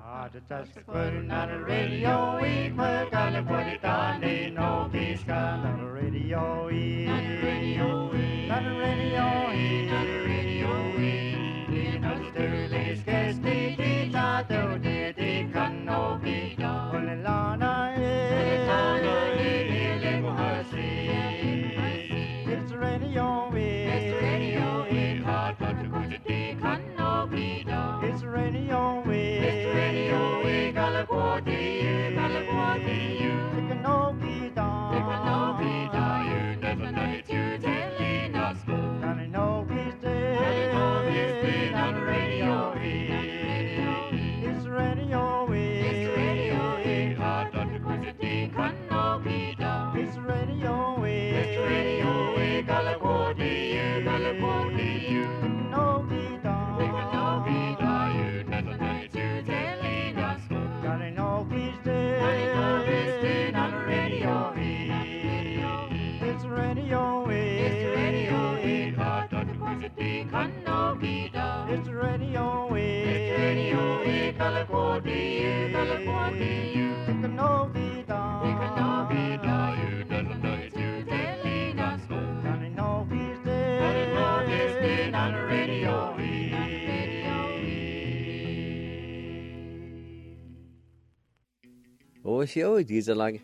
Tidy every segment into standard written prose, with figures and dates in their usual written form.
Just putting on the radio, we gotta put it on the no peace gun on the radio, on the radio, on the radio, on the radio, in the sterling sketch, the tato, the can no be done. On the lana, it's the radio, it's the radio, hard to go to the can no be done. It's the radio, It's radio, California, California, take a no vida, you doesn't know it's you telling us, Johnny no he's dead, on the radio. Oshio, these are like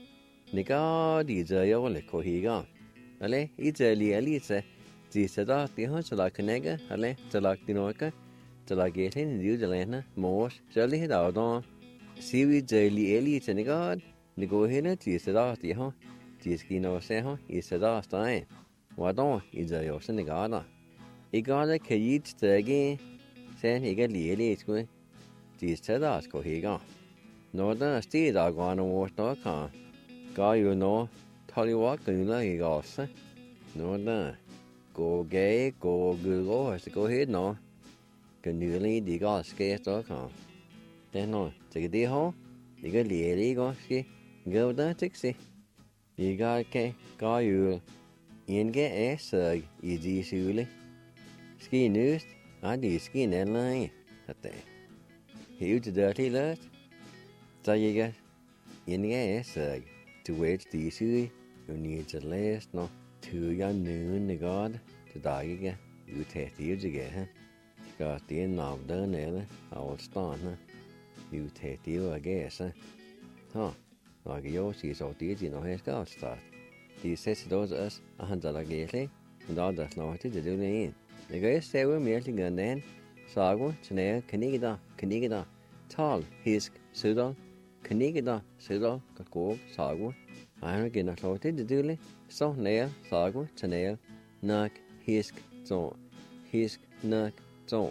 Nika, these are your little higa. Ale, it's a lialisa. These are the hunts like a nigger, ale, to like the noika, to like getting New Zealand, Morse, Jelly hit out on. See we jelly elite and god, the go here, these are the huh, these kino say, huh, is a last time. What on is a your synagogue? He got a cage to again, saying he got the going. These tedars go he gone. Northern steed are gone and wash dog car. Guy, you know, tell you what, you know, he goes. Northern. Go gay, go Google, has to go ahead no. Can you lead the gas gas.com? Then no, take a day home. You got the go ski, go down taxi. You got go you in get ass, easy surely. Ski news, I do ski in that line at there. Huge dirty last. So you got in the ass, to wait the issue, you need to last no. To young noon the god to die again. You take years again, got the end of the nail, I will start, you take you, I guess, huh? Like yours is all these, you know, has got start. These sets those us 100 again, and all that's not to do in. The guys say we're merely gun then. Sago, Chanel, Canigida, Tall, Hisk, Sudal, Canigida, Sudal, Kakog, Sago. I'm again a close to do. So nail, sago, chanel, nuck, hisk, so, hisk, nuck, so.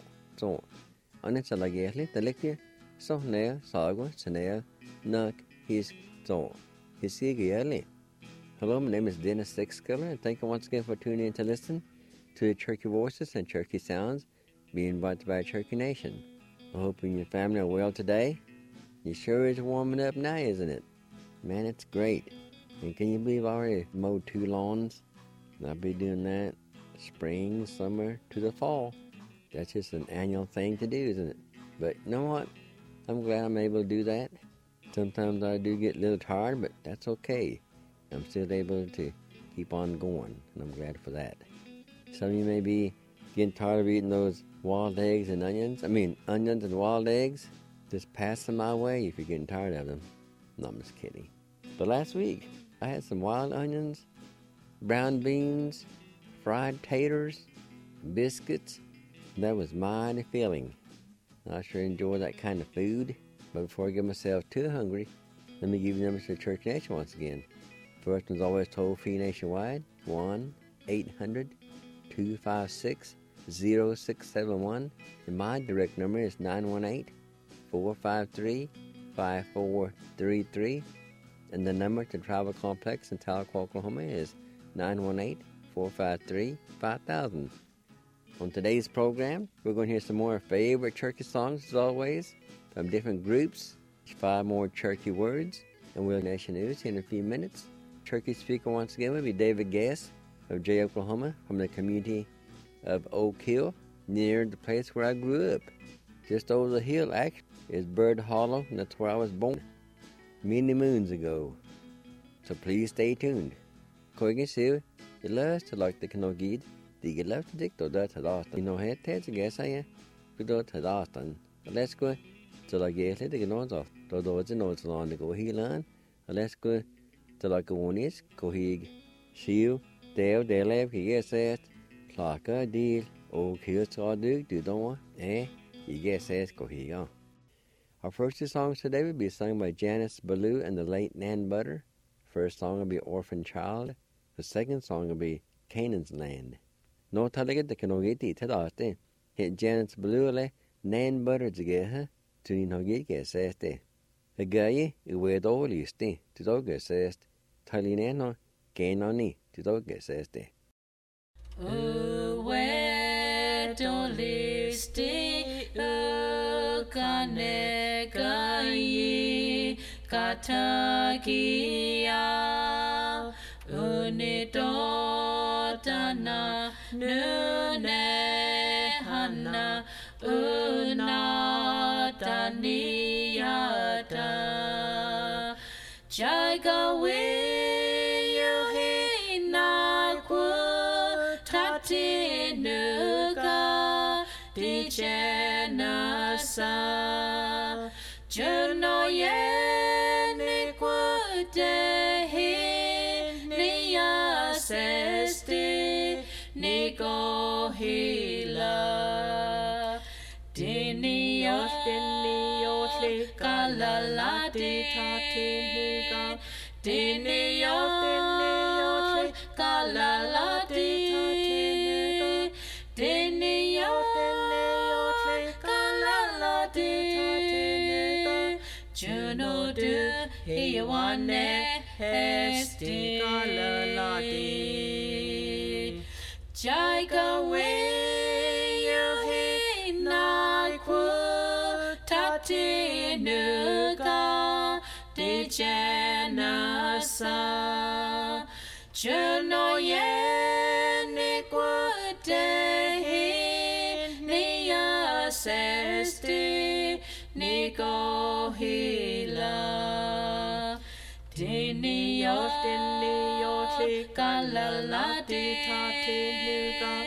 On it's a lagerly, the lecture. So nail, sago, chanel, nuck, hisk, so. Hisk, hello, my name is Dennis Sixkiller, and thank you once again for tuning in to listen to the Cherokee Voices and Cherokee Sounds being brought to by Cherokee Nation. I hope you and your family are well today. You sure is warming up now, isn't it? Man, it's great. And can you believe I already mowed 2 lawns? And I'll be doing that spring, summer, to the fall. That's just an annual thing to do, isn't it? But you know what? I'm glad I'm able to do that. Sometimes I do get a little tired, but that's okay. I'm still able to keep on going, and I'm glad for that. Some of you may be getting tired of eating those wild eggs and onions. Onions and wild eggs. Just pass them my way if you're getting tired of them. No, I'm just kidding. But last week, I had some wild onions, brown beans, fried taters, biscuits. That was mighty filling. I sure enjoy that kind of food. But before I get myself too hungry, let me give you numbers to Church Nation once again. First one's always toll-free nationwide, 1-800-256-0671. And my direct number is 918-453-5433. And the number to Travel Complex in Tahlequah, Oklahoma is 918-453-5000. On today's program, we're going to hear some more favorite Cherokee songs, as always, from different groups, 5 more Cherokee words, and we'll Nation News in a few minutes. Cherokee speaker once again will be David Gass of Jay, Oklahoma, from the community of Oak Hill, near the place where I grew up. Just over the hill, actually. is Bird Hollow, and that's where I was born many moons ago. So please stay tuned. Koigen siu, I løs til lagt det knogid, de er løft dikt og død til daten. I nå het til seg jeg sier, vi død til daten. Og let's go til lagt gjeldig det gnås av, da død til noe til landet gå hilan. Og let's go til lagt gånis, kohig, siu, det og det lev, jeg sier, klaka, deal, og kjøttra dug, du da, jeg sier, kohiga. Our first two songs today will be sung by Janice Ballou and the late Nan Butter. First song will be Orphan Child. The second song will be Canaan's Land. No talaga de kanogiti tadate. Hit Janice Ballou le Nan Butter zigeha to ni nogi ke seste. A gaye uwe do listi to doga sest. Talineno kenoni to doga seste. Uwe do listi ukane gaye katakia unidotana nune hana unataniyata jagawe yuhina ku tatinuka dijenasa Juno yeni kudehi niya sesti niko hila diniyot kalala ditatinga diniyot kalala ditatinga diniyot kalala ditatinga Juno du hiwane hesti kalaladi Jaiga we yuhina ku tatinuka dijenasa Juno yeni ku dehi niya sesti Niko hila Diniyot kalala ditatinga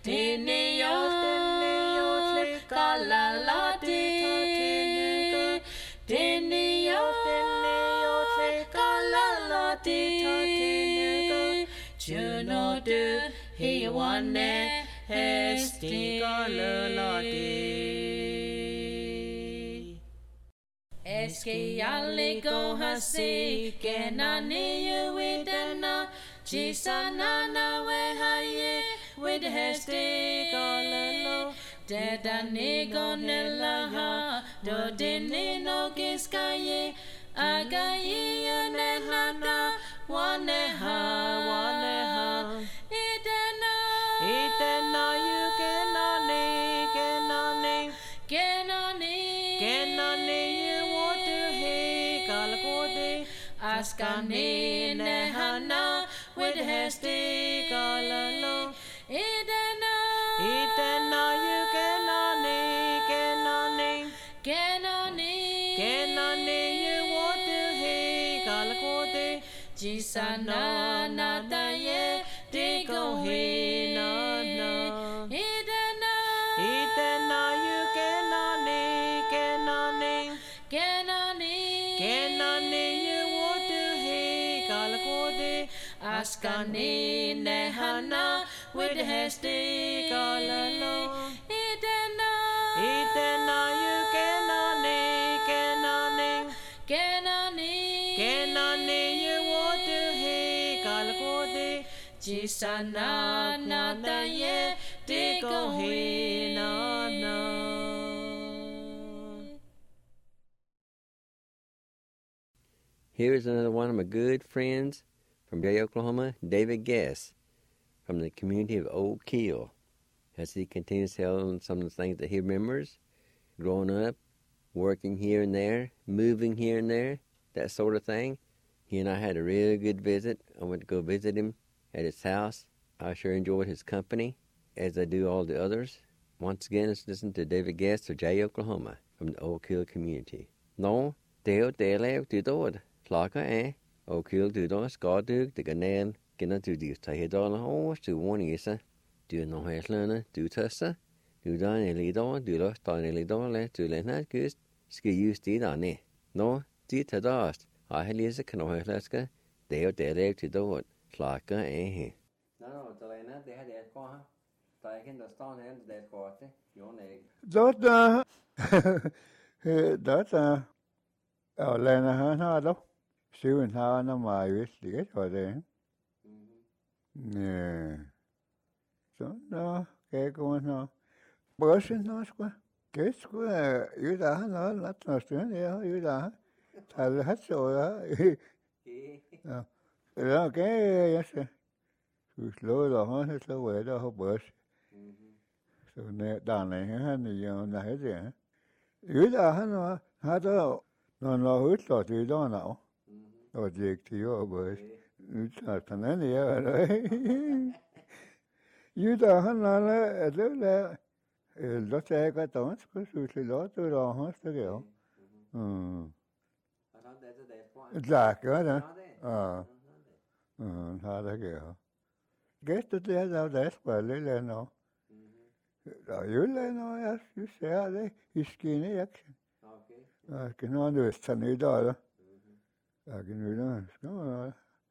Diniyot kalala ditatinga Diniyot kalala ditatinga Juno du hiwane hesti kalala Eski alliko hasi kenani yuidana Jisana na wehaye with hesti galalo Dedani gonelaha dodini no giskaye Agayi yanehana waneha Idena you kenani Askani nehana with hesti galalo Idena you kenani you want to he galakode Jisana nadaye digo he na Idena you kenani Askani nehana with hesti galalo Idena you kenani you want to he galakode Jisana nadaye digo he na Here is another one of my good friends from Berry, Oklahoma, David Guess, from the community of Old Kill, as he continues telling some of the things that he remembers, growing up, working here and there, moving here and there, that sort of thing. He and I had a real good visit. I went to go visit him at his house. I sure enjoyed his company, as I do all the others. Once again, let's listen to David Guest of Jay, Oklahoma, from the Oak Hill community. No, Deo Dele to Dord, Flocka, Oak Hill to Dor, Scotdug, the Ganel, Gina to the Tahidol, or to one Isa, do no Heslana, do Tessa, do Don Elidor, do Lost on Elidor, to Lenat Gust, Ski used it on it. No, Dita Dust, I had Lisa Canohlaska, Deo Dele to Dord, Flocka, eh? No, the Lena, they had that for her. Taken the stone and that quarter, your egg. Dat Lena han har då. 7 har när man visst det var det. Nej. Så då går nå. Börsen nå ska. Det ska ju där han har lagt något stund ja ju där. Tal hat så ja. Ja. Ja, okej, jag ser. Så slår då han så väl då börs. Så när där när han ju när det. Ju där han hade någon utlåt i dag nu. Och det gick till jobbet. Utlåt han är ju. Ju där han hade det då säger jag att han ska sluta då han ska gå. Tack ja det. Ja. Hade det. Gästet det där det spelar det nu. Ja, julle no ja, just ja, det iskine jaksen. Okej. Ja, kan du stanna idag då? Ja, kan du då? Ska man.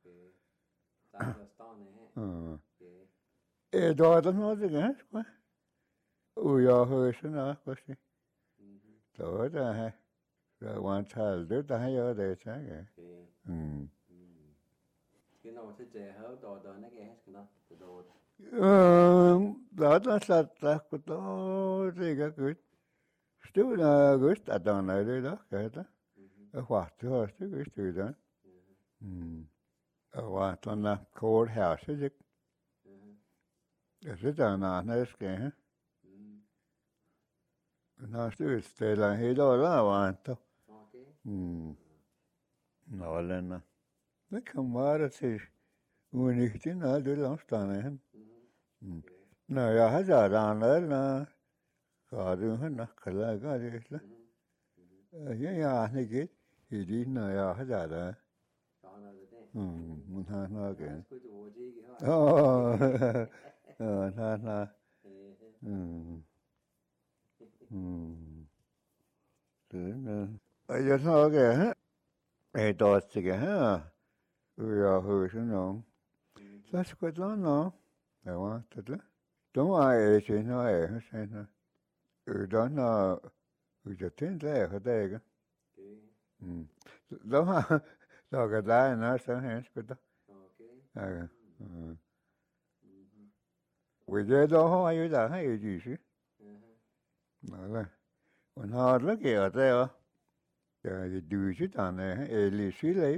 Ja. Då då något det ska. Och jag hör så när vad ska. Då det här. Det var en tal det här gör det så här. Cái nào thì trẻ hở đòi nó nghe cái nào từ đồ. Đó là của tôi thì cái still là gust att den är det då kan det vart det har det gust det då vart den där courthouse det det där när ska när du ställer hela där var inte Nålen det kan vara till unikt när du långstannar Nej, jag har redan där 가르는 나클라가 됐어. 야, 이게 이리나 야 하자라. 문하나게. 나나. 그는 아여서게 에도스게 하. 우야 흐스노. 사스코도노. 내가 뜻을 đúng rồi chị nói xem thôi đó nó giờ tiến tới ở đây cơ đúng không rồi cái đó nó sẽ hết cái đó vì thế đó không ai biết hay gì chứ nói là còn họ rất kì ở đây à giờ đưa chứ thằng này lì xí lấy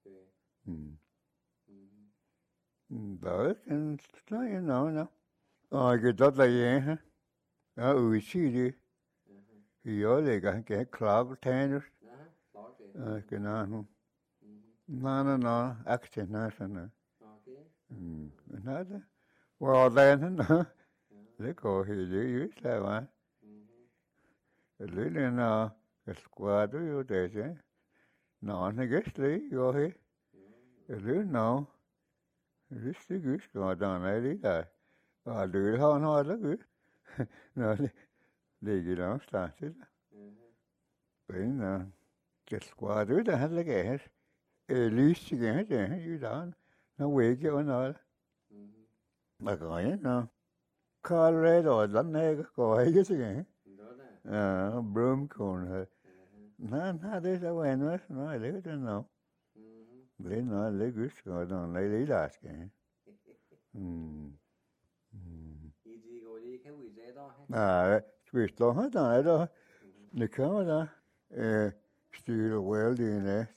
đỡ cái nói nó cái đó là gì hả? Xí đi. Thì ở đây cái cloud tennis. Cái nào không? Nó action nó sao nó đó. Vào đây nó. Lấy cổ thì dưới sao mà. Lấy lên cái squad đó vô đây chứ. Nó cái lấy vô hết. Lấy nó. Lấy cái squad này đi lại. Du har det gut. Nå ligger någonstans där. Men det ska du det här lägger. Lysigen det är ju där. Nå väger och nå. Mà gọi nó. Colorado den này gọi cái gì? Broomcone. Nó det så vän nó lấy cái nó. Lấy nó lấy gut rồi nó lấy đá cái. Visst då har det då. Det kan vara styra welding det.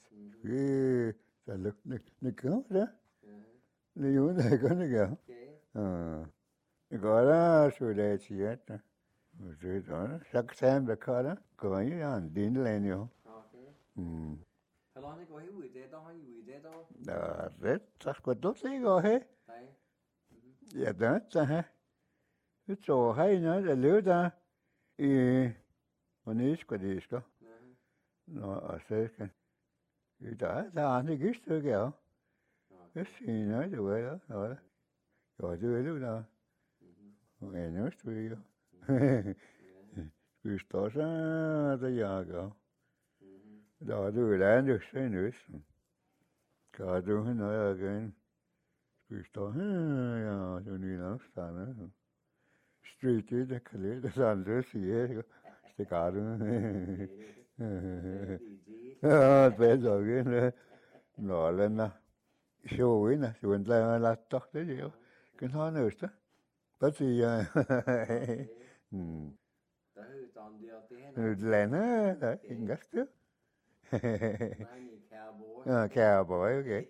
Det kan vara. Det gör det kan det gå. Det går så det är det. Det då saksen det kan gå ju an din lenio. Hallå, ni går ju det då har ju det då. Det rätt så ska då se gå he. Ja, det så här. chỗ hay nó là lứa ta mình ít cái gì đó nó ở xe cái đã ta thì gist thôi kìa cái gì nói được vậy đó rồi tôi lúc nào nghe nói tôi Cristo sa ta giờ kìa đó tôi đã được xe nữa cả tôi nói là cái Cristo ya tôi đi nó sao nữa street đấy cái lẽ là sao nữa gì ấy cái cả đó bây giờ cái nó lên nè show ấy nè chuyện là tóc đấy gì cái nó nữa đó đó thì lên á đấy gắt chứ cowboy okay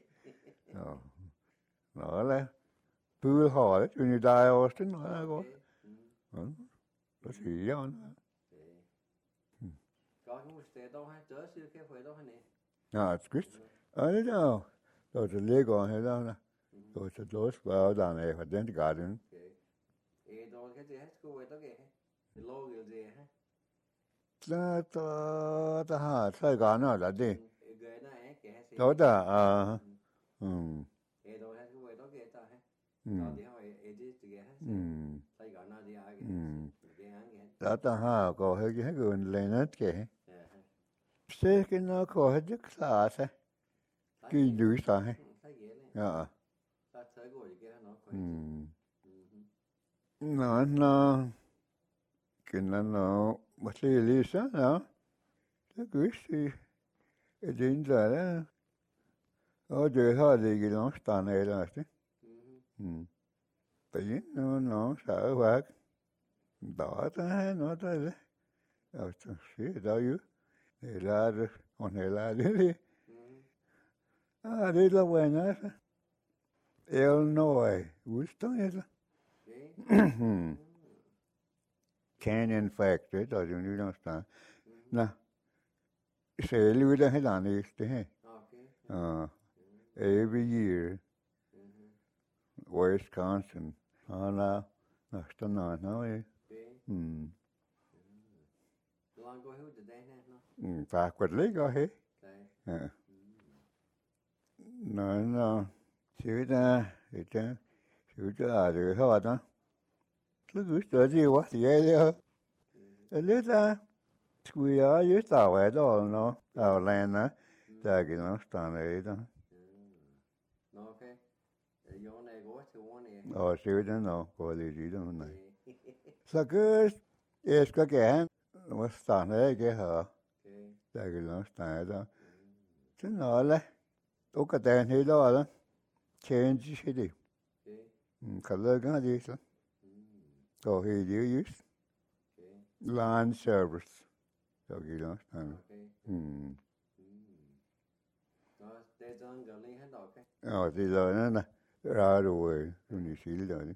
nó là bưu họ đấy chuyện gì đại ở trên nó là có đó thì do nó có cái state đâu hay chớ siêu cái phải đâu hay nè Chris đấy đâu rồi thì lấy còn hay đâu nè rồi thì los vào đàn này phải đến cả đến đó cái gì hết cô vậy đó kìa logo gì hả ta ha sai cả nó là đi cái này cái gì đó đó đó hết cô vậy đó kìa ta hả đó thì hỏi edit kìa sai cả nó đi à kìa đó ta ha có hơi cái gần lên hết kìa sẽ cái nó có hết rất xa thế cái đuổi xa hết ta thấy rồi kìa nó cái nó mà thì lý sao nó cứ gì cái chuyện đó ở đây họ đi cái nó stan này là thế tự nhiên nó sợ quá đó ta nó ta đấy ở trong xí đó yếu để là còn để là đi đi là quen á Illinois Houston ấy là Canyon Factory đó chúng tôi đang start nè sẽ lưu đó hay là này thế every year Wisconsin là start nó ấy long go hữu để nè phải quật lấy có hết nó xíu ta thì cha xíu ta rồi thôi đó cứ sợ gì quá thì ấy thôi lấy ra quỳ ở dưới tàu ấy đó nó tàu lên á tại cái nó start này đó okay vô này go to one xíu đó nó có gì đó này sao cứ cái nó start này cái hả tại cái nó start đó chứ nó là cái tên thì đó change city color cái gì đó có gì dưới land service so cái đó để dọn cái này hết rồi thì rồi nó nè ra rồi đi xí rồi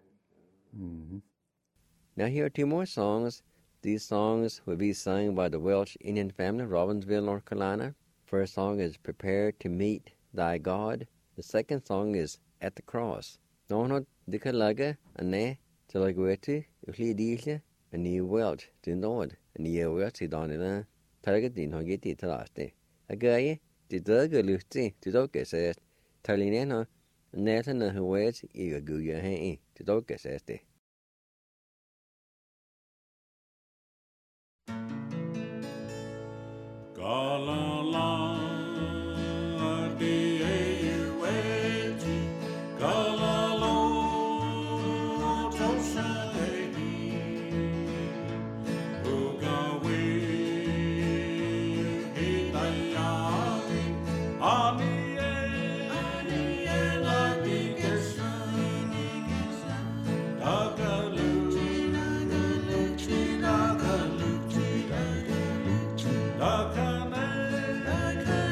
Now here are two more songs. These songs will be sung by the Welsh Indian family, Robbinsville, North Carolina. First song is Prepare to Meet Thy God. The second song is At the Cross. Nó dikha laga ane chalagweti ukli dihle ani Welsh tinod ani Welsh tidonina targa din hogeti talaste. Agaye tidaga luti tidoke says talineno netana huwes iga guya he tidoke says de. Dakane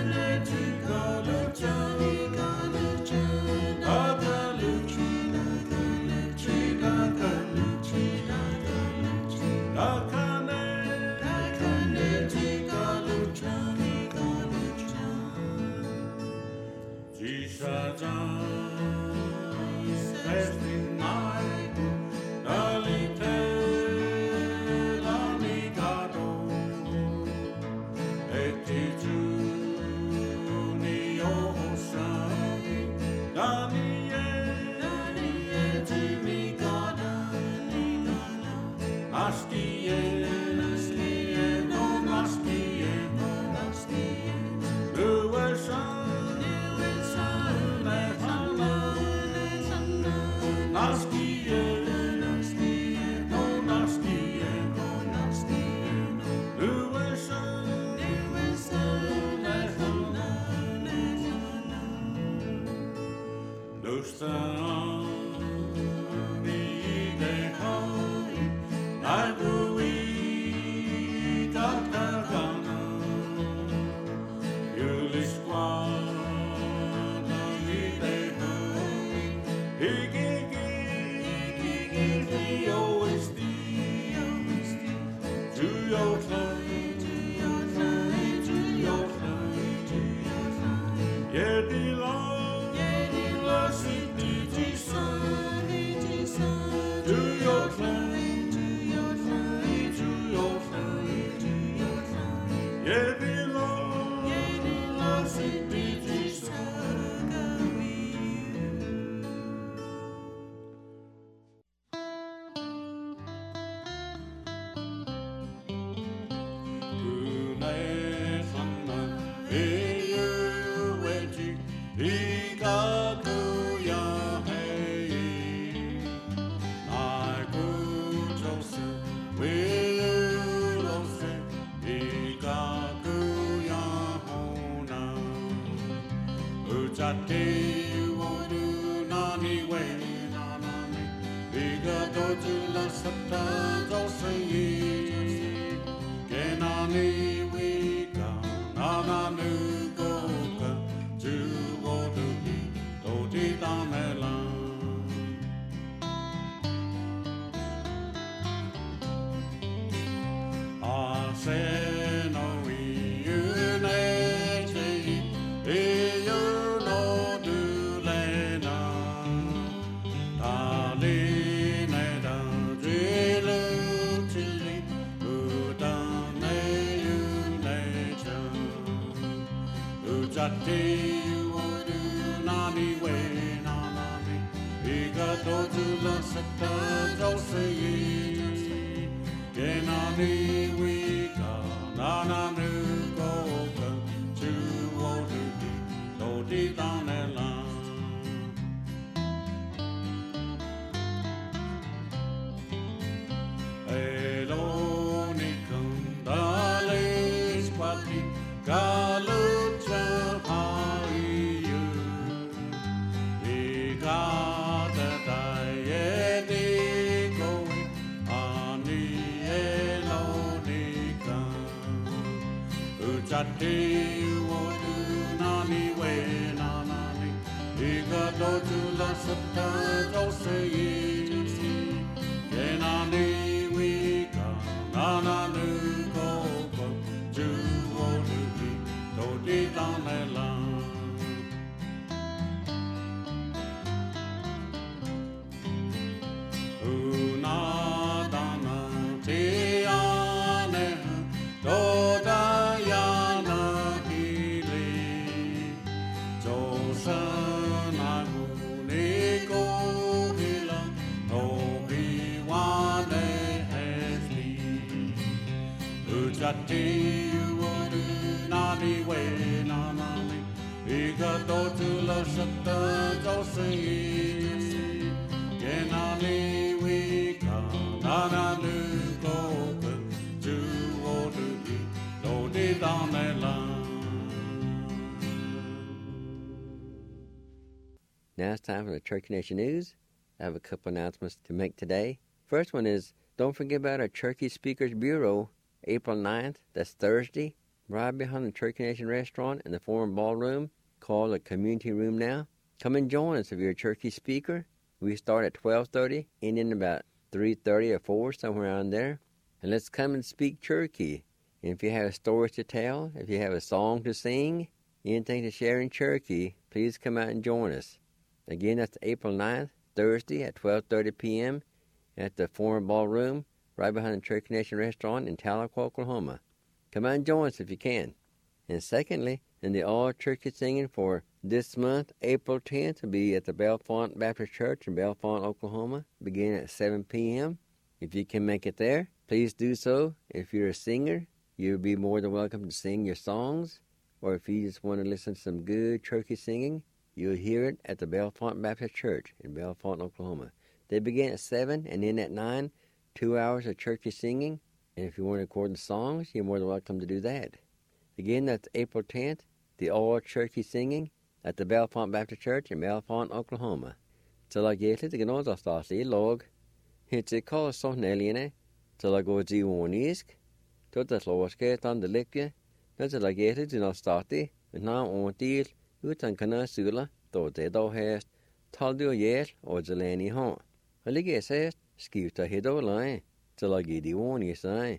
your fly, to your fly, to your fly, to your fly. Yedila city design, to your fly, to your fly, to your fly, to your fly. Yedila city design, Now it's time for the Cherokee Nation News. I have a couple announcements to make today. First one is, don't forget about our Cherokee Speakers Bureau, April 9th. That's Thursday, right behind the Cherokee Nation Restaurant in the former ballroom, called the Community Room now. Come and join us if you're a Cherokee speaker. We start at 12:30, ending about 3:30 or 4, somewhere around there. And let's come and speak Cherokee. And if you have stories to tell, if you have a song to sing, anything to share in Cherokee, please come out and join us. Again, that's April 9th, Thursday at 12:30 p.m. at the former ballroom, right behind the Cherokee Nation Restaurant in Tahlequah, Oklahoma. Come out and join us if you can. And secondly, in the all-Cherokee singing for this month, April 10th, will be at the Bellefonte Baptist Church in Bellefonte, Oklahoma, beginning at 7 p.m. If you can make it there, please do so. If you're a singer, you'll be more than welcome to sing your songs. Or if you just want to listen to some good Cherokee singing, you'll hear it at the Bellefonte Baptist Church in Bellefonte, Oklahoma. They begin at 7 and end at 9, 2 hours of Cherokee singing. And if you want to record the songs, you're more than welcome to do that. Again, that's April 10th, the all-Cherokee singing at the Bellefonte Baptist Church in Bellefonte, Oklahoma. Til jeg gætlet til genoz af stasi log, hitse kall sonneline, til jeg går zionisk, tot at loske tan de lykke, når til jeg gætlet til noget stati, men når on til, utan kana sula, tot det dog hast, tal du jæl og zelene i hånd. Og ligge sæst, skifter helt over leje, til jeg giver de ordentlige sig.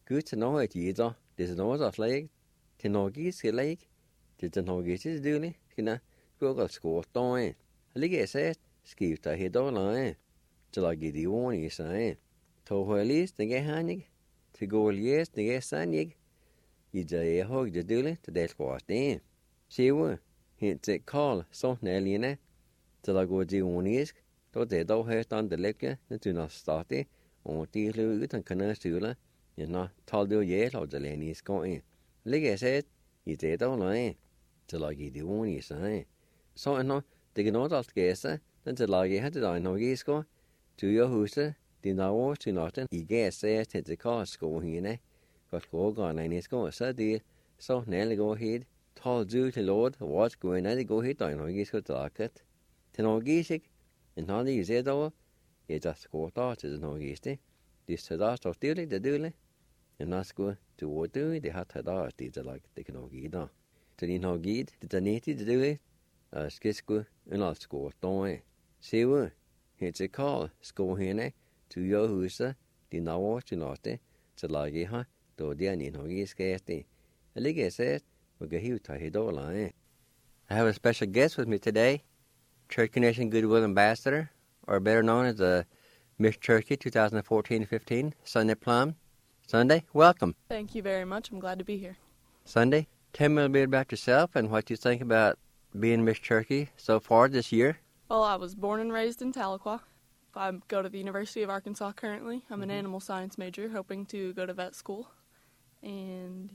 Good to know it, either. There's no other flag. To know geese, like. To know geese is doing, Google school, don't. Lige said, skip the head all line. Till I get the one is saying. To at least the handig. To go yes, the yes, sandig. You say a hog the dooley to that was then. She were. Hint it call, so Nelly. Till I go the one is. Då det då hört an det läcka, det tunna starti, och det lu utan kunna stula, tal du jäl av det leni skoj. Ligga sett, I det då nej, till jag I det hon I sig. Så det kan något allt gäsa, den till jag hade då nog gisko, du jag huset, din år till natten, I gäsa till det kasko hine, gott gå gana sko, så det, så nälle gå hit, tal du till Lord, what gå in att gå hit då nog gisko taket. Till nog gisik, en han I det då, jag just går då till nog gisti, det så där står det dåligt. En nasko du du det har där det lag det kan nog I då. Till din nog gid det neti det dåligt. Skisko en alsko då. Se vad det call sko henne du jag huset din år till natte till lag ha då det ni nog giskati. Ligga sett och gå hit ta då I have a special guest with me today. Church Connection Goodwill Ambassador, or better known as Miss Cherokee 2014-15, Sunday Plum. Sunday, welcome. Thank you very much. I'm glad to be here. Sunday, tell me a little bit about yourself and what you think about being Miss Cherokee so far this year. Well, I was born and raised in Tahlequah. I go to the University of Arkansas currently. I'm an animal science major, hoping to go to vet school. And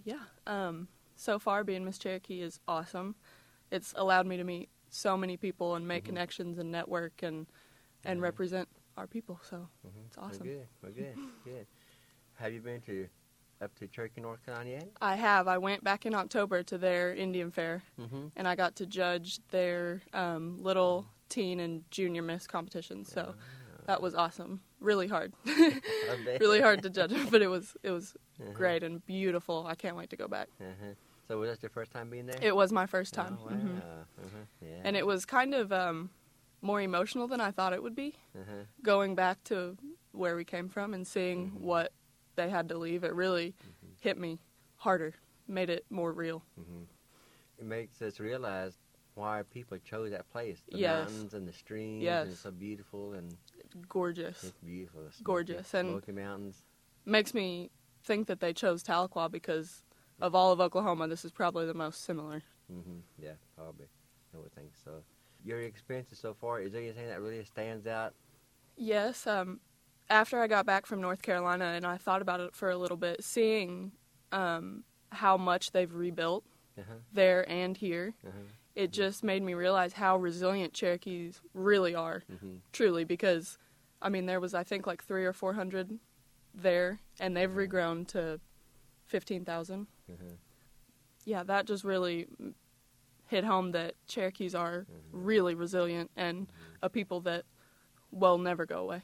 so far being Miss Cherokee is awesome. It's allowed me to meet so many people and make connections and network and represent our people. So it's awesome. Well, good. Have you been up to Cherokee, North Carolina yet? I have. I went back in October to their Indian Fair, and I got to judge their little teen and junior miss competitions. So that was awesome. Really hard. Really hard to judge, but it was great and beautiful. I can't wait to go back. So was that your first time being there? It was my first time. Oh, wow. Yeah. And it was kind of more emotional than I thought it would be. Going back to where we came from and seeing what they had to leave, it really hit me harder, made it more real. It makes us realize why people chose that place. The mountains and the streams, and it's so beautiful and gorgeous. It's beautiful. It's gorgeous. And Smoky Mountains. Makes me think that they chose Tahlequah because of all of Oklahoma, this is probably the most similar. Yeah, probably. I would think so. Your experiences so far, is there anything that really stands out? Yes. After I got back from North Carolina and I thought about it for a little bit, seeing how much they've rebuilt there and here, it just made me realize how resilient Cherokees really are, truly, because, I mean, there was, I think, like 300 or 400 there, and they've regrown to 15,000. Yeah, that just really hit home that Cherokees are really resilient and a people that will never go away.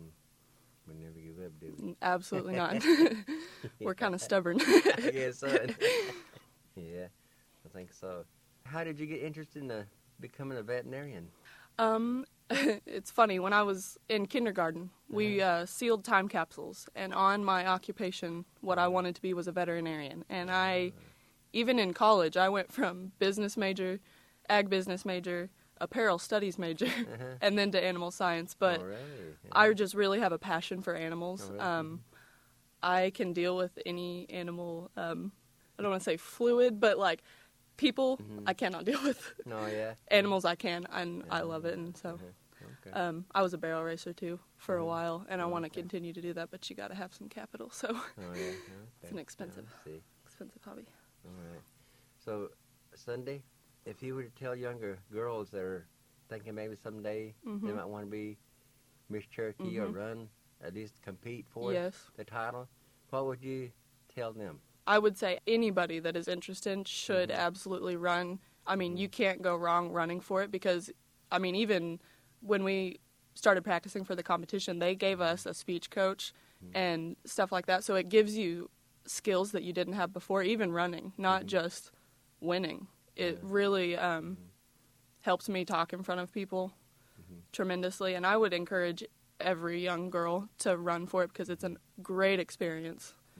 We never give up, do we? Absolutely not. We're kind of stubborn. Yeah, son. Yeah, I think so. How did you get interested in becoming a veterinarian? It's funny. When I was in kindergarten, we sealed time capsules, and on my occupation, what I wanted to be was a veterinarian. And even in college, I went from business major, ag business major, apparel studies major, and then to animal science. But I just really have a passion for animals. I can deal with any animal, I don't want to say fluid, but like people I cannot deal with. Animals I can, and I love it. And so I was a barrel racer too for a while, and I want to continue to do that, but you got to have some capital. So it's an expensive hobby. All right. So Sunday, if you were to tell younger girls that are thinking maybe someday they might want to be Miss Cherokee or run, at least compete for the title, what would you tell them? I would say anybody that is interested should absolutely run. I mean, you can't go wrong running for it because, I mean, even when we started practicing for the competition, they gave us a speech coach and stuff like that. So it gives you skills that you didn't have before, even running, not just winning. It really helps me talk in front of people tremendously, and I would encourage every young girl to run for it because it's a great experience.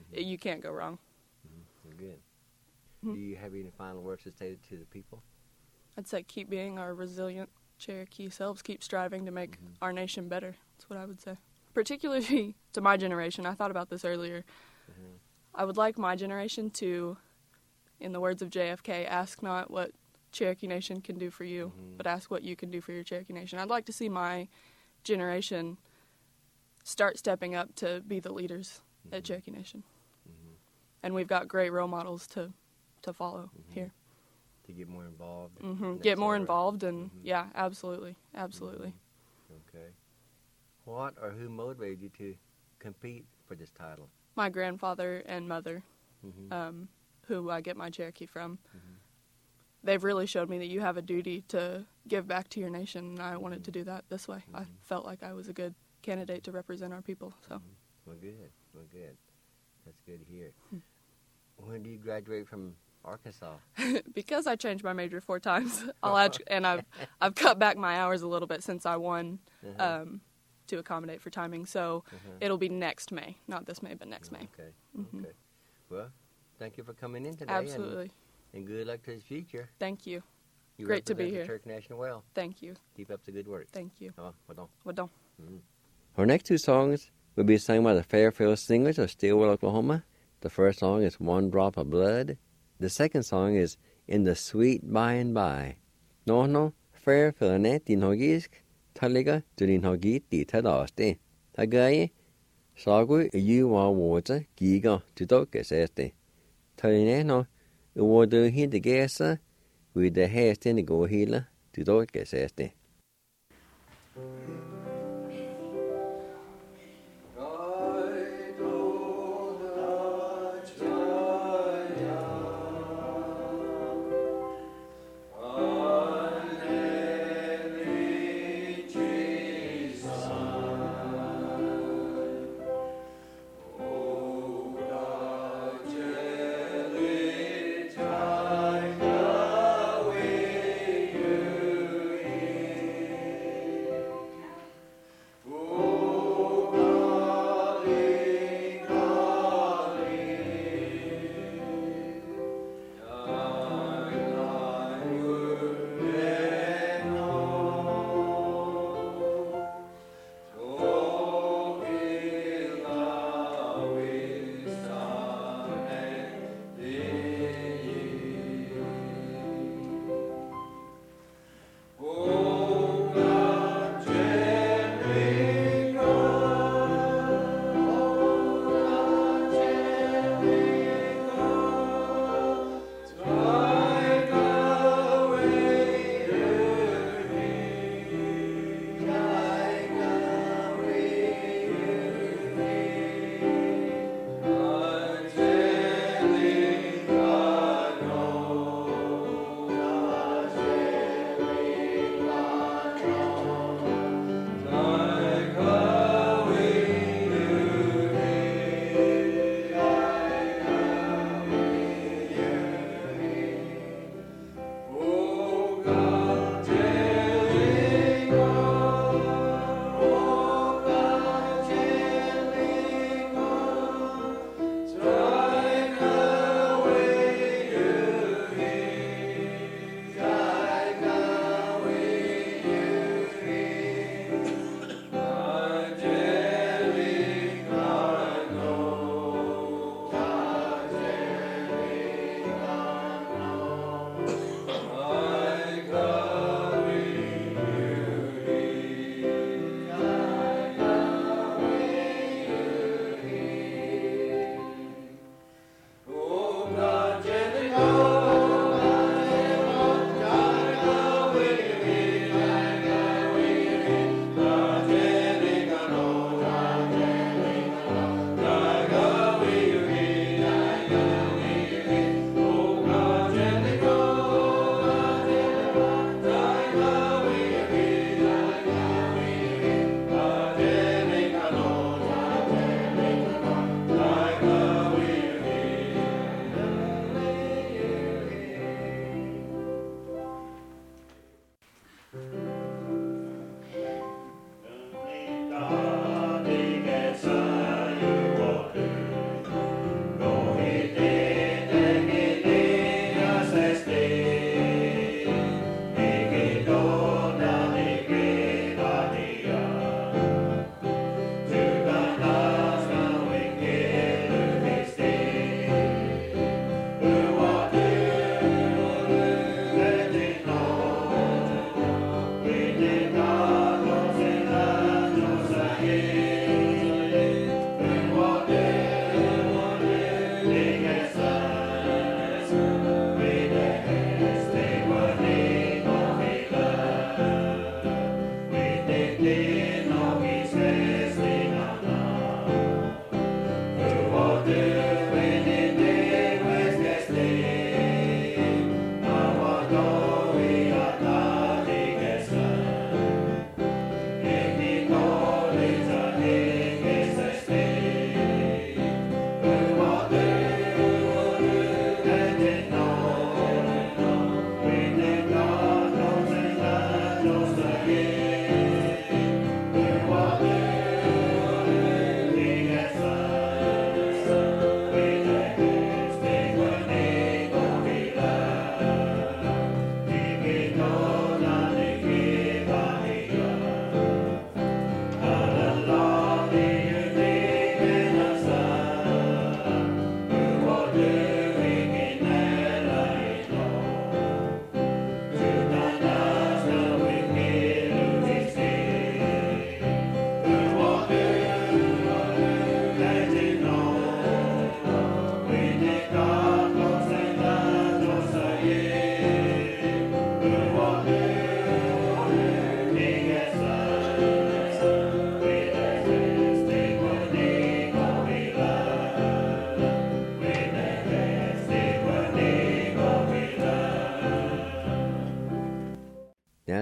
you can't go wrong. Good. Mhm. Do you have any final words to say to the people? I'd say keep being our resilient Cherokee selves, keep striving to make our nation better. That's what I would say. Particularly to my generation, I thought about this earlier. I would like my generation to, in the words of JFK, ask not what Cherokee Nation can do for you, but ask what you can do for your Cherokee Nation. I'd like to see my generation start stepping up to be the leaders at Cherokee Nation. And we've got great role models to follow here. To get more involved? Get more involved, and yeah, absolutely. Okay. What or who motivated you to compete for this title? My grandfather and mother, who I get my Cherokee from, they've really showed me that you have a duty to give back to your nation, and I wanted to do that this way. I felt like I was a good candidate to represent our people. So. Well, good. That's good to hear. When do you graduate from Arkansas? Because I changed my major 4 times, I've cut back my hours a little bit since I won to accommodate for timing. So it'll be next May, not this May, but next May. Okay. Well, thank you for coming in today. Absolutely. And good luck to the future. Thank you. You Great to be represent here. the Cherokee Nation well. Thank you. Keep up the good work. Thank you. Well Wadon. Our next 2 songs will be sung by the Fairfield Singers of Stillwell, Oklahoma. The first song is One Drop of Blood. The second song is In the Sweet By and By. No, Fairfield ne din hogisk, taliga to din hogit di tadaste. Tagay, sagu you wa water, giga to dokes este. Taline no, uwodu hin the gesa, with the haste in the go healer to dokes este.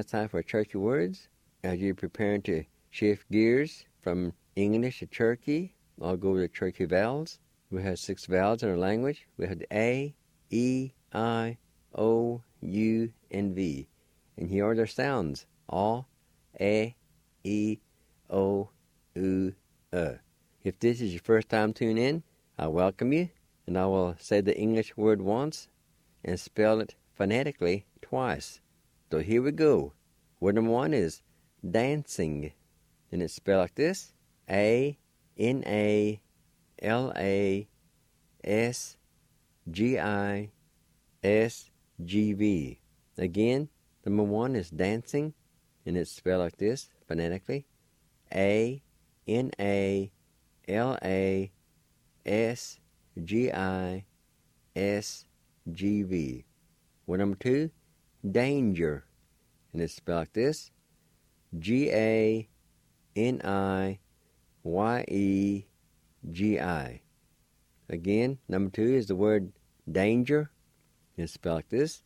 it's time for Cherokee words. As you're preparing to shift gears from English to Cherokee, I'll go over the Cherokee vowels. We have 6 vowels in our language. We have the A, E, I, O, U, and V. And here are their sounds. A, E, O, U, If this is your first time tuning in, I welcome you, and I will say the English word once and spell it phonetically twice. So here we go. Word number 1 is dancing, and it's spelled like this: ANALASGISGV. Again, number 1 is dancing, and it's spelled like this phonetically: ANALASGISGV. Word number 2, danger, and it's spelled like this: GANIYEGI. Again, number 2 is the word danger, and it's spelled like this: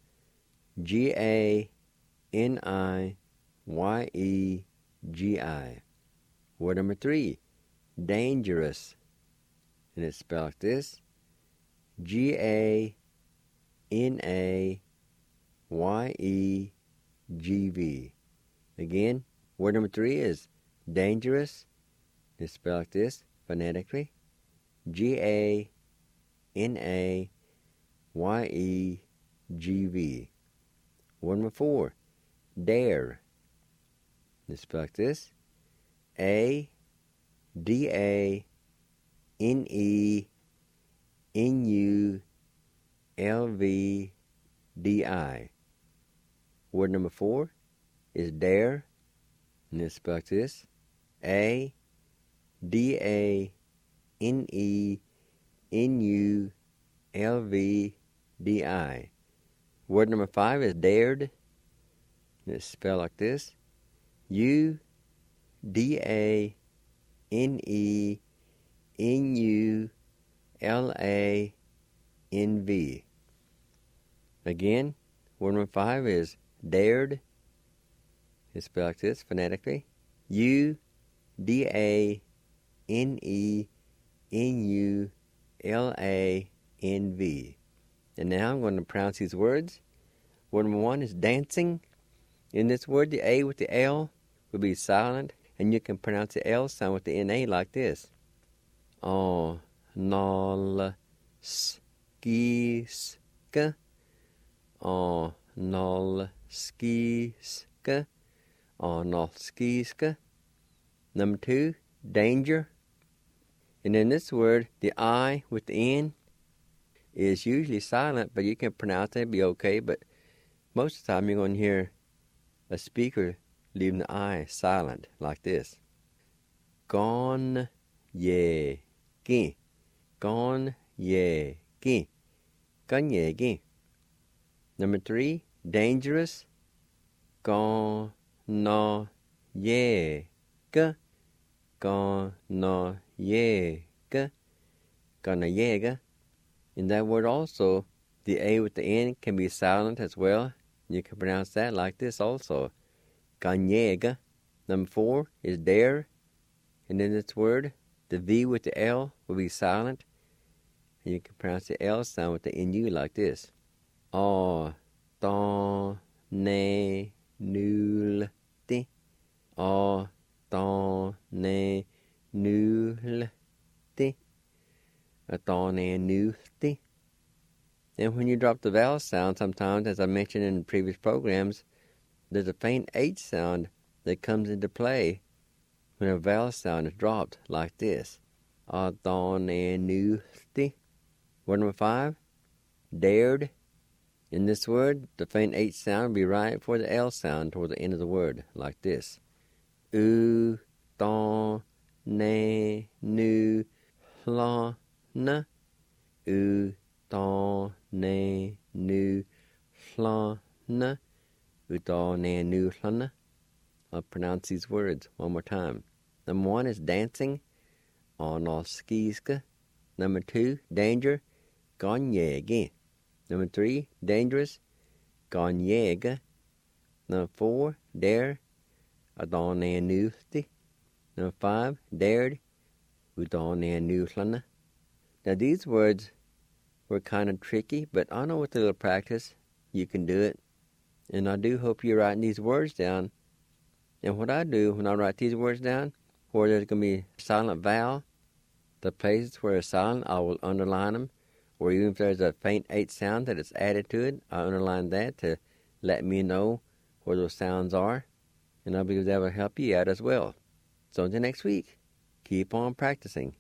GANIYEGI. Word number 3, dangerous, and it's spelled like this: GANAYEGV. Again, word number 3 is dangerous. It's spelled like this phonetically: GANAYEGV. Word number 4, dare. It's spelled like this: ADANENULVDI. Word number 4 is dare, and it's spelled like this: ADANENULVDI. Word number 5 is dared, and it's spelled like this: UDANENULANV. Again, word number 5 is dared. It's spelled like this phonetically: UDANENULANV. And now I'm going to pronounce these words. Word number 1 is dancing. In this word, the A with the L will be silent, and you can pronounce the L sound with the NA like this: Nolskiska, Nolskiska, Nolskiska. Number 2, danger. And in this word, the I with the N is usually silent, but you can pronounce it, be okay. But most of the time, you're going to hear a speaker leaving the I silent like this: Gone ye gi, gone ye gi, gone ye gi. Number 3, dangerous. Gone no ye ga, gone no ye ga, gone ye ga. In that word also, the A with the N can be silent as well. You can pronounce that like this also: Ganyega. Number 4 is dare. And in this word, the V with the L will be silent. And you can pronounce the L sound with the NU like this: Oh, don, ne, nul, ti. Oh, don, ne, nul, ti. Don, ne, nul, ti. And when you drop the vowel sound, sometimes, as I mentioned in previous programs, there's a faint H sound that comes into play when a vowel sound is dropped like this: Adon-e-nu-ti. Word number 5, dared. In this word, the faint H sound will be right before the L sound toward the end of the word, like this: U-don-ne-nu-hla-na. U-don-ne-nu-hla-na. U-don-ne-nu-hla-na. I'll pronounce these words one more time. Number 1 is dancing, Onoskiska. Number 2, danger, Gonyegi. Number 3, dangerous, Gonyega. Number 4, dare, adon na nusti. Number 5, dared, udon na nuflana. Now these words were kind of tricky, but I know with a little practice you can do it. And I do hope you're writing these words down. And what I do when I write these words down, where there's going to be a silent vowel, the places where it's silent, I will underline them. Or even if there's a faint H sound that is added to it, I underline that to let me know where those sounds are. And I believe that will help you out as well. So until next week, keep on practicing.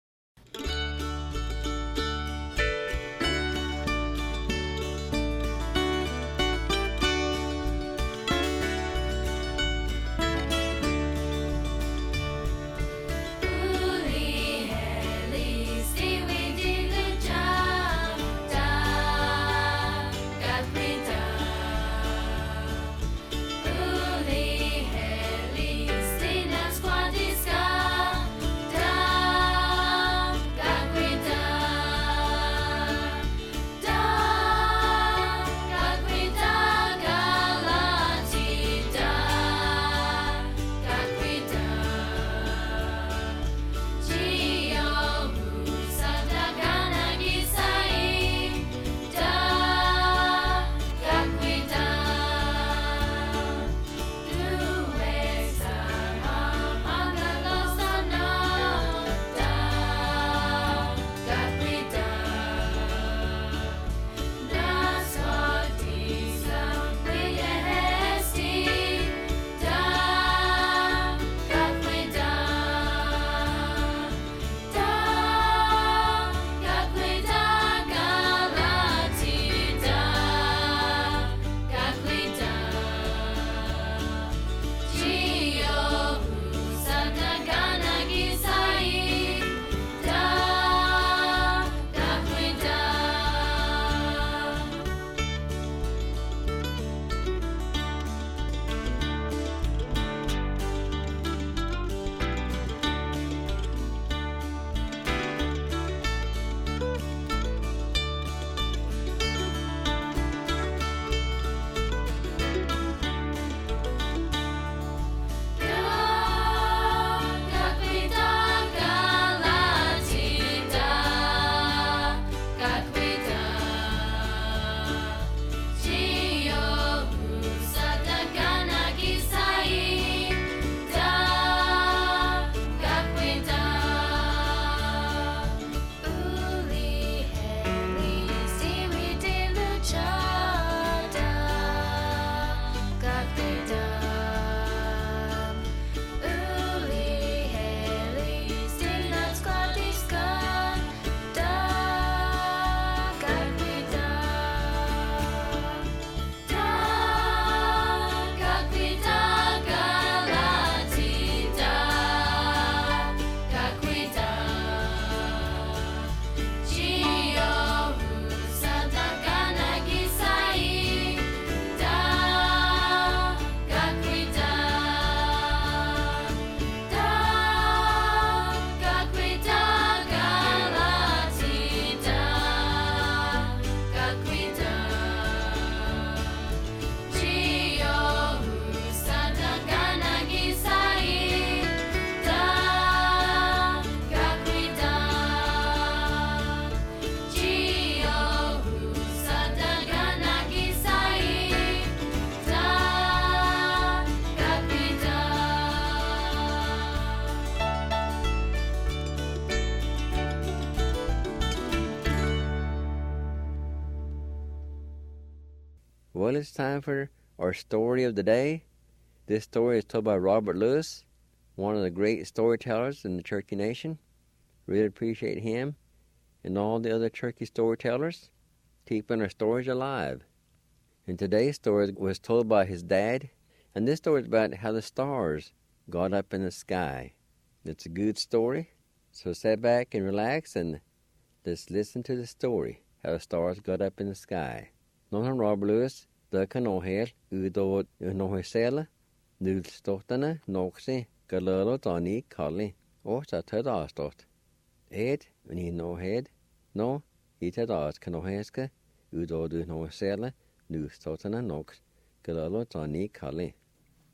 Well, it's time for our story of the day. This story is told by Robert Lewis, one of the great storytellers in the Cherokee Nation. Really appreciate him and all the other Cherokee storytellers keeping our stories alive. And today's story was told by his dad, and this story is about how the stars got up in the sky. It's a good story, so sit back and relax and just listen to the story, how the stars got up in the sky. Nohan Robert Lewis, the Kanohel, Udo Nohisela, Nudstotana, Noxi, Galolo Tani, Kali, or Satadastot. Ed, when he no head, no, he tadas Kanoheska, Udo Nohisela, Nudstotana, Nox, Galolo Tani, Kali.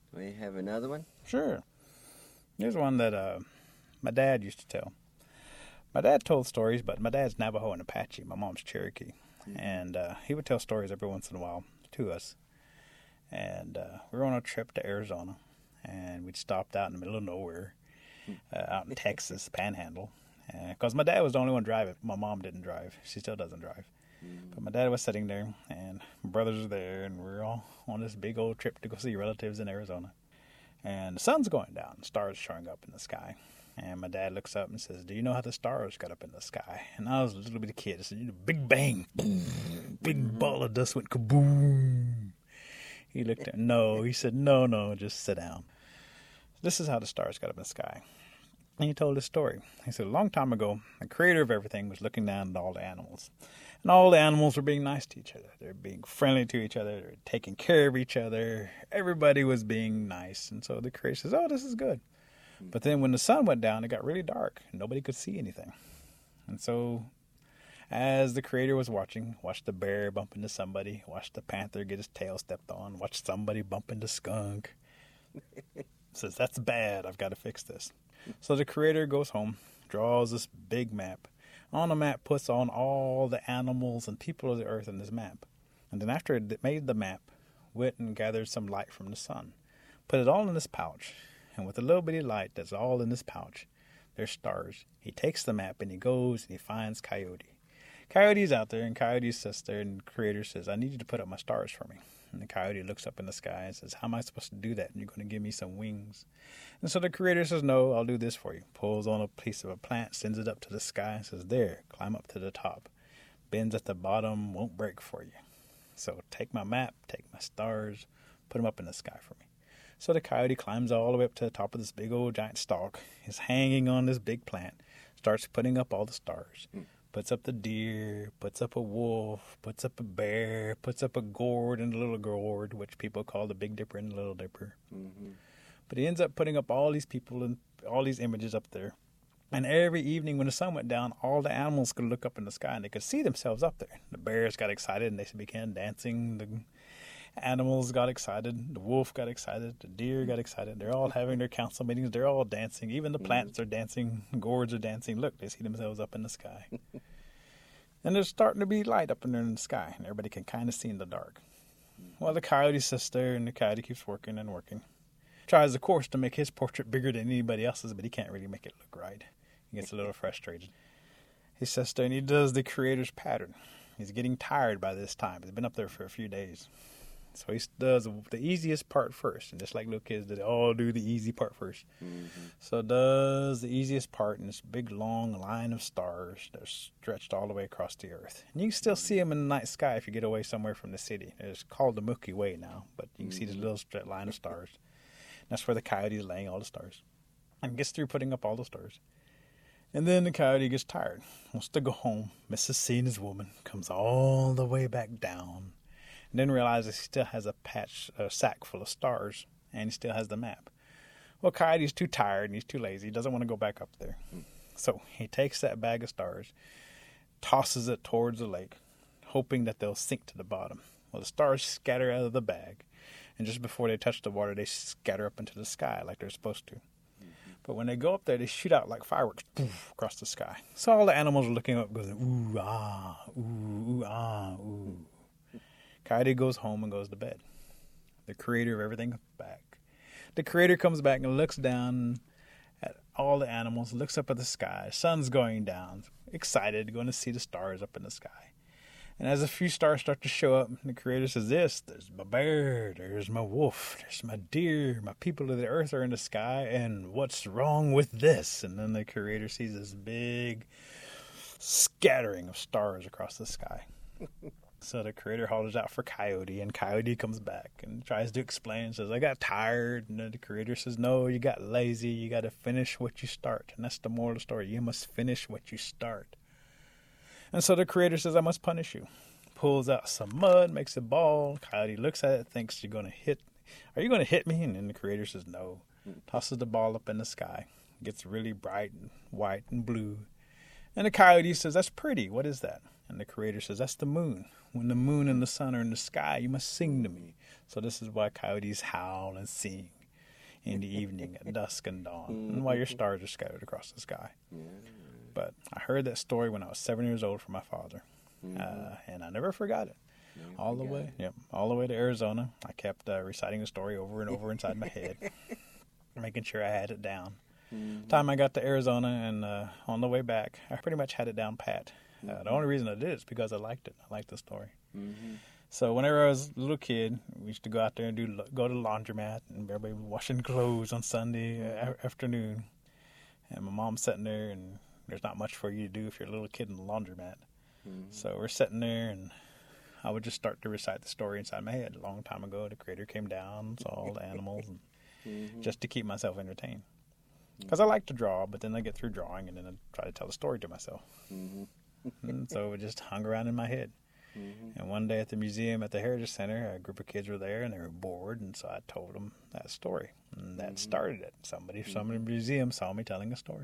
We have another one? Sure. Here's one that my dad used to tell. My dad told stories, but my dad's Navajo and Apache. My mom's Cherokee. And he would tell stories every once in a while to us. And we were on a trip to Arizona, and we'd stopped out in the middle of nowhere, out in Texas, Panhandle. Because my dad was the only one driving. My mom didn't drive. She still doesn't drive. But my dad was sitting there, and my brothers were there, and we were all on this big old trip to go see relatives in Arizona. And the sun's going down, stars showing up in the sky. And my dad looks up and says, "Do you know how the stars got up in the sky?" And I was a little bitty kid. I said, "Big bang, boom, big ball of dust went kaboom." He looked at, no. He said, no, just sit down. This is how the stars got up in the sky. And he told his story. He said, a long time ago, the creator of everything was looking down at all the animals. And all the animals were being nice to each other. They were being friendly to each other. They were taking care of each other. Everybody was being nice. And so the creator says, "Oh, this is good." But then when the sun went down, it got really dark. And nobody could see anything. And so as the creator was watched the bear bump into somebody, watched the panther get his tail stepped on, watched somebody bump into skunk. Says, "That's bad. I've got to fix this." So the creator goes home, draws this big map. On the map, puts on all the animals and people of the earth in this map. And then after it made the map, went and gathered some light from the sun. Put it all in this pouch. And with a little bitty light that's all in this pouch, there's stars. He takes the map and he goes and he finds Coyote. Coyote's out there, and Coyote sits there, and the creator says, "I need you to put up my stars for me." And the Coyote looks up in the sky and says, "How am I supposed to do that? And you're going to give me some wings." And so the creator says, "No, I'll do this for you." Pulls on a piece of a plant, sends it up to the sky, and says, "There, climb up to the top. Bends at the bottom, won't break for you. So take my map, take my stars, put them up in the sky for me." So the Coyote climbs all the way up to the top of this big old giant stalk, is hanging on this big plant, starts putting up all the stars. Puts up the deer, puts up a wolf, puts up a bear, puts up a gourd and a little gourd, which people call the Big Dipper and the Little Dipper. But he ends up putting up all these people and all these images up there. And every evening when the sun went down, all the animals could look up in the sky and they could see themselves up there. The bears got excited and they began dancing. The animals got excited. The wolf got excited. The deer got excited. They're all having their council meetings. They're all dancing. Even the plants are dancing. Gourds are dancing. Look, they see themselves up in the sky. And there's starting to be light up in there in the sky. And everybody can kind of see in the dark. Well, the Coyote sits there, and the Coyote keeps working and working. Tries, of course, to make his portrait bigger than anybody else's, but he can't really make it look right. He gets a little frustrated. He sits there, and he does the creator's pattern. He's getting tired by this time. He's been up there for a few days. So he does the easiest part first. And just like little kids, they all do the easy part first. So does the easiest part in this big, long line of stars that are stretched all the way across the earth. And you can still see them in the night sky if you get away somewhere from the city. It's called the Milky Way now, but you can see this little straight line of stars. And that's where the Coyote is laying all the stars. And gets through putting up all the stars. And then the Coyote gets tired, wants to go home. Misses seeing his woman, comes all the way back down. And then realizes he still has a sack full of stars, and he still has the map. Well, Coyote's too tired, and he's too lazy. He doesn't want to go back up there. So he takes that bag of stars, tosses it towards the lake, hoping that they'll sink to the bottom. Well, the stars scatter out of the bag, and just before they touch the water, they scatter up into the sky like they're supposed to. But when they go up there, they shoot out like fireworks across the sky. So all the animals are looking up, going, ooh, ah, ooh, ooh, ah, ooh. Coyote goes home and goes to bed. The creator of everything comes back. The creator comes back and looks down at all the animals, looks up at the sky. Sun's going down, excited, going to see the stars up in the sky. And as a few stars start to show up, the creator says, there's my bear, there's my wolf, there's my deer, my people of the earth are in the sky, and what's wrong with this? And then the creator sees this big scattering of stars across the sky. So the creator hollers out for Coyote, and Coyote comes back and tries to explain, says, I got tired. And then the creator says, no, you got lazy. You got to finish what you start. And that's the moral of the story. You must finish what you start. And so the creator says, I must punish you. Pulls out some mud, makes a ball. Coyote looks at it, thinks you're going to hit. Are you going to hit me? And then the creator says, no. Tosses the ball up in the sky. Gets really bright and white and blue. And the Coyote says, that's pretty. What is that? And the creator says, that's the moon. When the moon and the sun are in the sky, you must sing to me. So this is why coyotes howl and sing. in the evening at dusk and dawn, and while your stars are scattered across the sky. But I heard that story when I was 7 years old from my father, and I never forgot it. All the way to Arizona, I kept reciting the story over and over inside my head, making sure I had it down. Time I got to Arizona and on the way back, I pretty much had it down pat. The only reason I did is because I liked it. I liked the story. So whenever I was a little kid, we used to go out there and go to the laundromat, and everybody was washing clothes on Sunday afternoon. And my mom's sitting there, and there's not much for you to do if you're a little kid in the laundromat. So we're sitting there, and I would just start to recite the story inside my head. A long time ago, the Creator came down, saw all the animals, and just to keep myself entertained. Because I like to draw, but then I get through drawing, and then I try to tell the story to myself. And so it just hung around in my head. And one day at the museum at the Heritage Center, a group of kids were there, and they were bored, and so I told them that story. And that started it. Somebody from the museum saw me telling a story.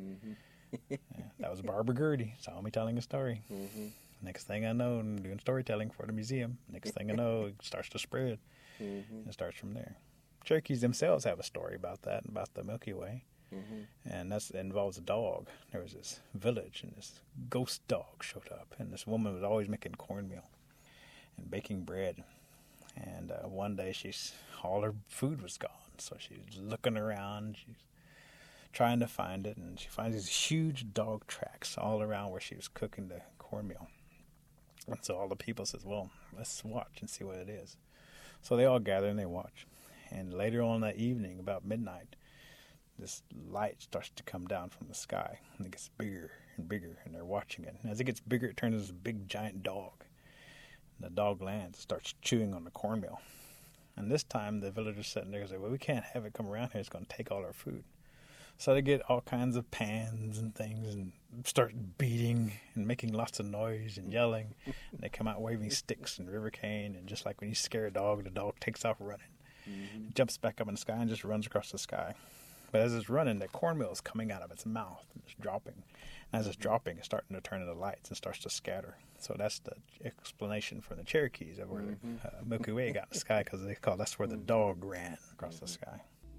That was Barbara Gertie, saw me telling a story. Next thing I know, I'm doing storytelling for the museum. Next thing I know, it starts to spread. And it starts from there. Cherokees themselves have a story about that, about the Milky Way. And that involves a dog. There was this village, and this ghost dog showed up. And this woman was always making cornmeal and baking bread. And one day, all her food was gone. So she's looking around. She's trying to find it. And she finds these huge dog tracks all around where she was cooking the cornmeal. And so all the people says, well, let's watch and see what it is. So they all gather and they watch. And later on that evening, about midnight, this light starts to come down from the sky, and it gets bigger and bigger, and they're watching it. And as it gets bigger, it turns into this big, giant dog. And the dog lands, starts chewing on the cornmeal. And this time, the villagers sitting there say, well, we can't have it come around here. It's going to take all our food. So they get all kinds of pans and things and start beating and making lots of noise and yelling. And they come out waving sticks and river cane. And just like when you scare a dog, the dog takes off running. It jumps back up in the sky and just runs across the sky. But as it's running, that cornmeal is coming out of its mouth and it's dropping. And as it's dropping, it's starting to turn into lights and starts to scatter. So that's the explanation for the Cherokees of where Milky Way got in the sky, because they call that's where the dog ran across the sky.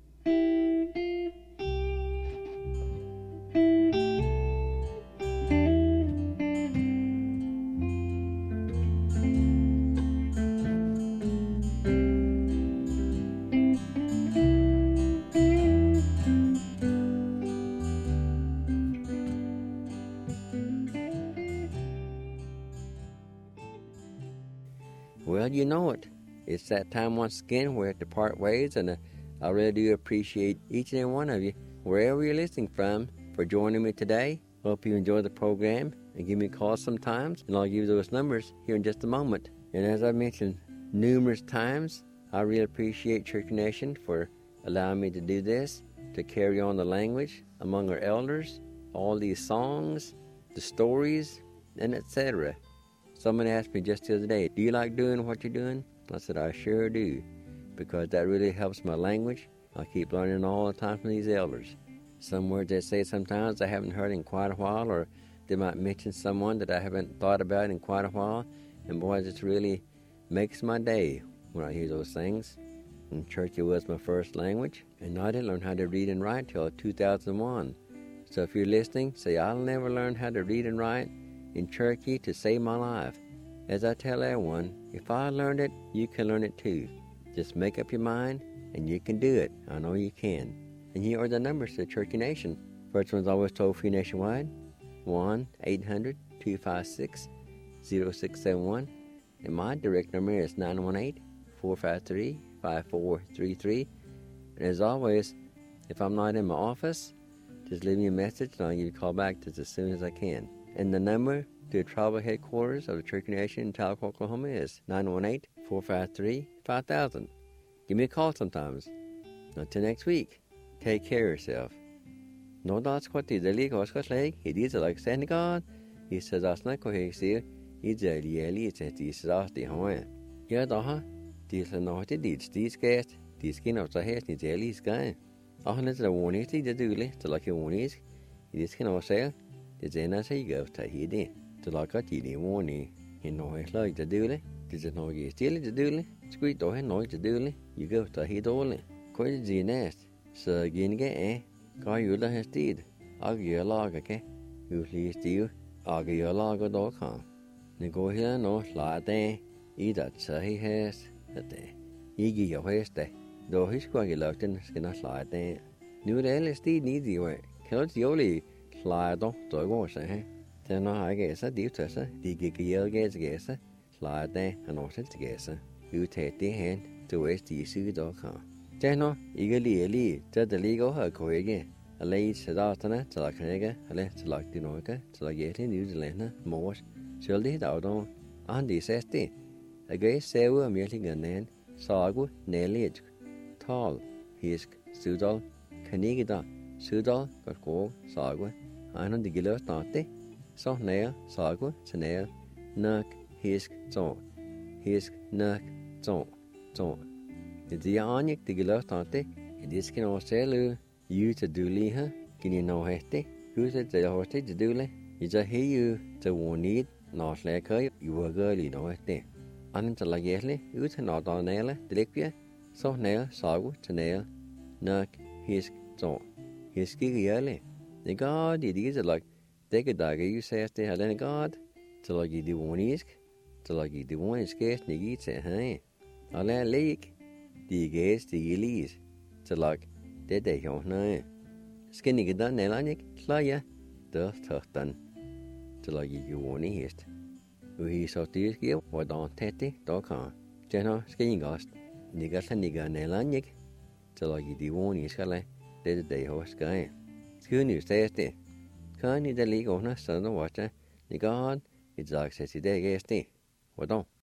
Well, you know it. It's that time once again. We're at the part ways, and I really do appreciate each and every one of you, wherever you're listening from, for joining me today. Hope you enjoy the program, and give me a call sometimes, and I'll give you those numbers here in just a moment. And as I mentioned numerous times, I really appreciate Cherokee Nation for allowing me to do this, to carry on the language among our elders, all these songs, the stories, and etc. Someone asked me just the other day, do you like doing what you're doing? I said, I sure do, because that really helps my language. I keep learning all the time from these elders. Some words they say sometimes I haven't heard in quite a while, or they might mention someone that I haven't thought about in quite a while, and boy, it just really makes my day when I hear those things. And Cherokee was my first language, and I didn't learn how to read and write till 2001. So if you're listening, say, I'll never learn how to read and write in Cherokee to save my life. As I tell everyone, if I learned it, you can learn it too. Just make up your mind, and you can do it. I know you can. And here are the numbers to the Cherokee Nation. First one's always toll-free nationwide, 1-800-256-0671. And my direct number is 918-453-5433. And as always, if I'm not in my office, just leave me a message, and I'll give you a call back just as soon as I can. And the number to the tribal headquarters of the Cherokee Nation in Tahlequah, Oklahoma is 918-453-5000. Give me a call sometimes. Until next week, take care of yourself. No dots what the league was leg, it is like standing God. He says, I snack or he see, it's a yearly, it's the Hawaii. Yeah, these are not these guests, these skin of the hair, it's a lease guy. Often it's a warning to the dooley, to like your warnings. It is can also. It's in as he goes to hear it. To like a teeny warning, you know, it's like the dooley. Does it know you steal it, the dooley? Squeak or noise the dooley, you go to hear the only. Koi zinest, så ginge ga jula hestid, ag jølaga ke, juli stiv, ag jølaga doka. Ni går her nå slade, I dat sahi hest, det. Igi jo heste, då hiskwa I lugten skal slade. Nu det alle stid nidi jo, kaldt joli slade då går så her. Den har jeg så divtøsse, de gik jælgæsgæse, slade han også til gæse. Udtaget det hen, du er de syge doka. Tjeno, ikke lige, det ligger her kunne ikke. Alle I sædaterne til at knække, alle til at de norke, til at gætte New Zealand, mors, selv det dagdom, og han de sæs det. Jeg gav sæve og mjæltingerne, sagu, nælget, tal, hisk, sydal, kanigida, sydal, godt grog, sagu, han de gilder snart så nær, sagu, til nær, nok, hisk, nok, så. Det er anik, det gælder snart det. Det skal nå selv ud til dule her, kan I nå hætte. Huset til hos det til dule. I så hæge til vunit, når slækker I var gørlig nå hætte. Anden til at gæsle, ud til når der næle, det ligger så nær, sagu, til nær, nok, hisk, så. Hisk ikke jæle. Det gør det ikke til at dække dager I sæs det her denne godt. Til at give det vunisk, til at give det vunisk gæst, ikke til at have. Og lad læg. De gæst, de lis, til lag, det er jo nøje. Skal ikke da nælanik, slager, der tørten, til lag i jorden i hest. Og I så det sker, hvordan tætte, der kan. Tjener skal I gast, nikker så nikker nælanik, til lag i de jorden i skala, det er jo skaj. Skal I stæs det? Kan I da ligge under sådan og vatte, nikker han, I dag sæt I det gæst det. Hvordan?